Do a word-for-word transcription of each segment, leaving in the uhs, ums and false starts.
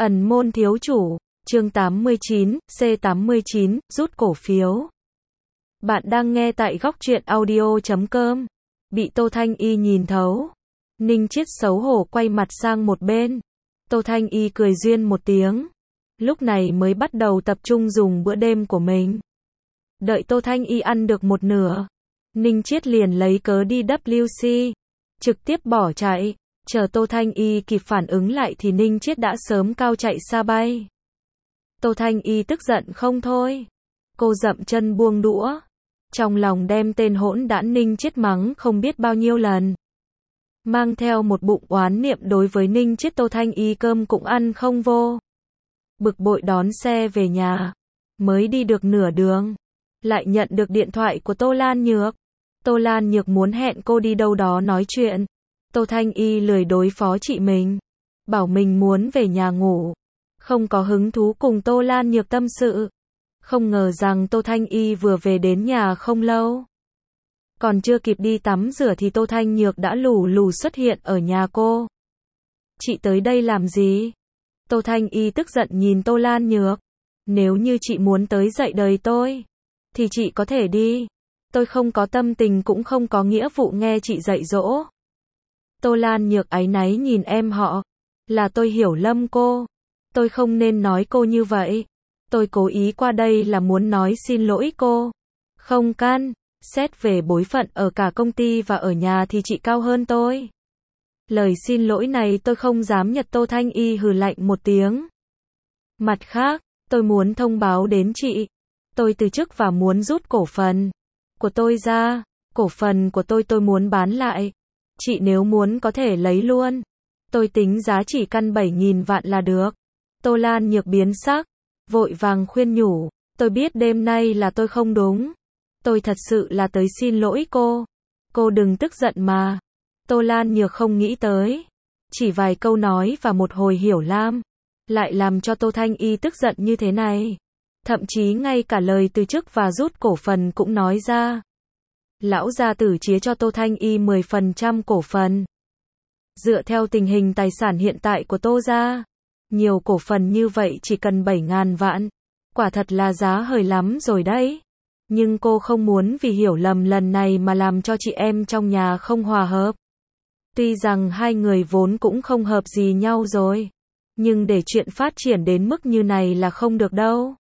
Ẩn môn thiếu chủ, chương tám mươi chín, C tám mươi chín, rút cổ phiếu. Bạn đang nghe tại góc truyện audio chấm com. Bị Tô Thanh Y nhìn thấu. Ninh Chiết xấu hổ quay mặt sang một bên. Tô Thanh Y cười duyên một tiếng. Lúc này mới bắt đầu tập trung dùng bữa đêm của mình. Đợi Tô Thanh Y ăn được một nửa. Ninh Chiết liền lấy cớ đi W C. Trực tiếp bỏ chạy. Chờ Tô Thanh Y kịp phản ứng lại thì Ninh Chiết đã sớm cao chạy xa bay. Tô Thanh Y tức giận không thôi. Cô dậm chân buông đũa. Trong lòng đem tên hỗn đản Ninh Chiết mắng không biết bao nhiêu lần. Mang theo một bụng oán niệm đối với Ninh Chiết, Tô Thanh Y cơm cũng ăn không vô. Bực bội đón xe về nhà. Mới đi được nửa đường. Lại nhận được điện thoại của Tô Lan Nhược. Tô Lan Nhược muốn hẹn cô đi đâu đó nói chuyện. Tô Thanh Y lười đối phó chị mình. Bảo mình muốn về nhà ngủ. Không có hứng thú cùng Tô Lan Nhược tâm sự. Không ngờ rằng Tô Thanh Y vừa về đến nhà không lâu. Còn chưa kịp đi tắm rửa thì Tô Thanh Nhược đã lù lù xuất hiện ở nhà cô. Chị tới đây làm gì? Tô Thanh Y tức giận nhìn Tô Lan Nhược. Nếu như chị muốn tới dạy đời tôi, thì chị có thể đi. Tôi không có tâm tình cũng không có nghĩa vụ nghe chị dạy dỗ. Tô Lan Nhược áy náy nhìn em họ. Là tôi hiểu lầm cô. Tôi không nên nói cô như vậy. Tôi cố ý qua đây là muốn nói xin lỗi cô. Không can. Xét về bối phận ở cả công ty và ở nhà thì chị cao hơn tôi. Lời xin lỗi này tôi không dám nhận. Tô Thanh Y hừ lạnh một tiếng. Mặt khác, tôi muốn thông báo đến chị. Tôi từ chức và muốn rút cổ phần của tôi ra. Cổ phần của tôi tôi muốn bán lại. Chị nếu muốn có thể lấy luôn. Tôi tính giá chỉ căn bảy nghìn vạn là được. Tô Lan Nhược biến sắc. Vội vàng khuyên nhủ. Tôi biết đêm nay là tôi không đúng. Tôi thật sự là tới xin lỗi cô. Cô đừng tức giận mà. Tô Lan Nhược không nghĩ tới. Chỉ vài câu nói và một hồi hiểu lam. Lại làm cho Tô Thanh Y tức giận như thế này. Thậm chí ngay cả lời từ chức và rút cổ phần cũng nói ra. Lão gia tử chia cho Tô Thanh Y mười phần trăm cổ phần. Dựa theo tình hình tài sản hiện tại của Tô gia, nhiều cổ phần như vậy chỉ cần bảy ngàn vạn. Quả thật là giá hời lắm rồi đấy. Nhưng cô không muốn vì hiểu lầm lần này mà làm cho chị em trong nhà không hòa hợp. Tuy rằng hai người vốn cũng không hợp gì nhau rồi. Nhưng để chuyện phát triển đến mức như này là không được đâu.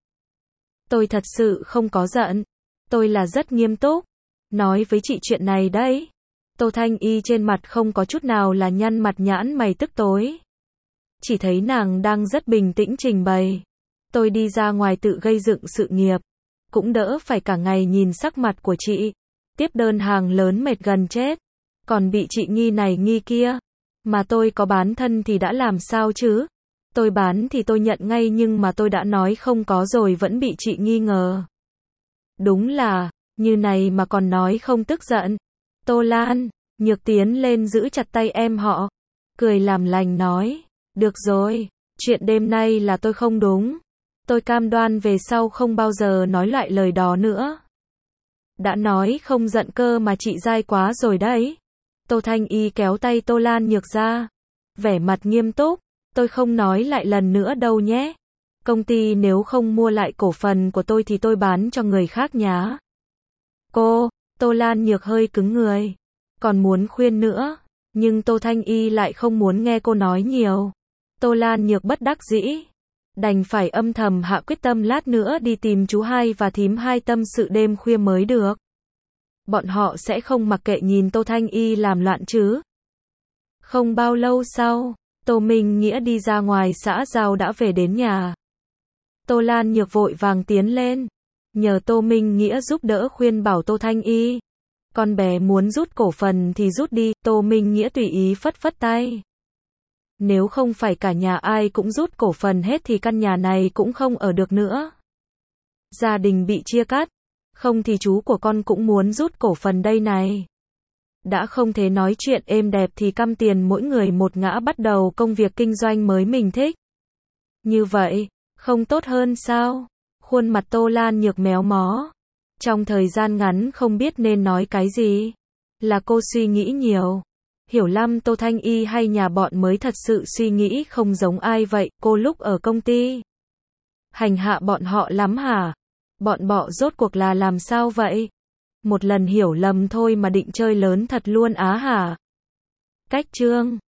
Tôi thật sự không có giận. Tôi là rất nghiêm túc. Nói với chị chuyện này đấy. Tô Thanh Y trên mặt không có chút nào là nhăn mặt nhãn mày tức tối. Chỉ thấy nàng đang rất bình tĩnh trình bày. Tôi đi ra ngoài tự gây dựng sự nghiệp. Cũng đỡ phải cả ngày nhìn sắc mặt của chị. Tiếp đơn hàng lớn mệt gần chết. Còn bị chị nghi này nghi kia. Mà tôi có bán thân thì đã làm sao chứ? Tôi bán thì tôi nhận ngay nhưng mà tôi đã nói không có rồi vẫn bị chị nghi ngờ. Đúng là, như này mà còn nói không tức giận. Tô Lan Nhược tiến lên giữ chặt tay em họ. Cười làm lành nói. Được rồi, chuyện đêm nay là tôi không đúng. Tôi cam đoan về sau không bao giờ nói lại lời đó nữa. Đã nói không giận cơ mà chị dai quá rồi đấy. Tô Thanh Y kéo tay Tô Lan Nhược ra. Vẻ mặt nghiêm túc. Tôi không nói lại lần nữa đâu nhé. Công ty nếu không mua lại cổ phần của tôi thì tôi bán cho người khác nhá. Cô, Tô Lan Nhược hơi cứng người. Còn muốn khuyên nữa. Nhưng Tô Thanh Y lại không muốn nghe cô nói nhiều. Tô Lan Nhược bất đắc dĩ. Đành phải âm thầm hạ quyết tâm lát nữa đi tìm chú hai và thím hai tâm sự đêm khuya mới được. Bọn họ sẽ không mặc kệ nhìn Tô Thanh Y làm loạn chứ. Không bao lâu sau, Tô Minh Nghĩa đi ra ngoài xã giao đã về đến nhà. Tô Lan Nhược vội vàng tiến lên. Nhờ Tô Minh Nghĩa giúp đỡ khuyên bảo Tô Thanh Y. Con bé muốn rút cổ phần thì rút đi. Tô Minh Nghĩa tùy ý phất phất tay. Nếu không phải cả nhà ai cũng rút cổ phần hết thì căn nhà này cũng không ở được nữa. Gia đình bị chia cắt. Không thì chú của con cũng muốn rút cổ phần đây này. Đã không thể nói chuyện êm đẹp thì căm tiền mỗi người một ngã bắt đầu công việc kinh doanh mới mình thích. Như vậy, không tốt hơn sao? Khuôn mặt Tô Lan Nhược méo mó. Trong thời gian ngắn không biết nên nói cái gì. Là cô suy nghĩ nhiều. Hiểu lầm Tô Thanh Y hay nhà bọn mới thật sự suy nghĩ không giống ai vậy, cô lúc ở công ty hành hạ bọn họ lắm hả? Bọn bọ rốt cuộc là làm sao vậy? Một lần hiểu lầm thôi mà định chơi lớn thật luôn á hả? Cách chương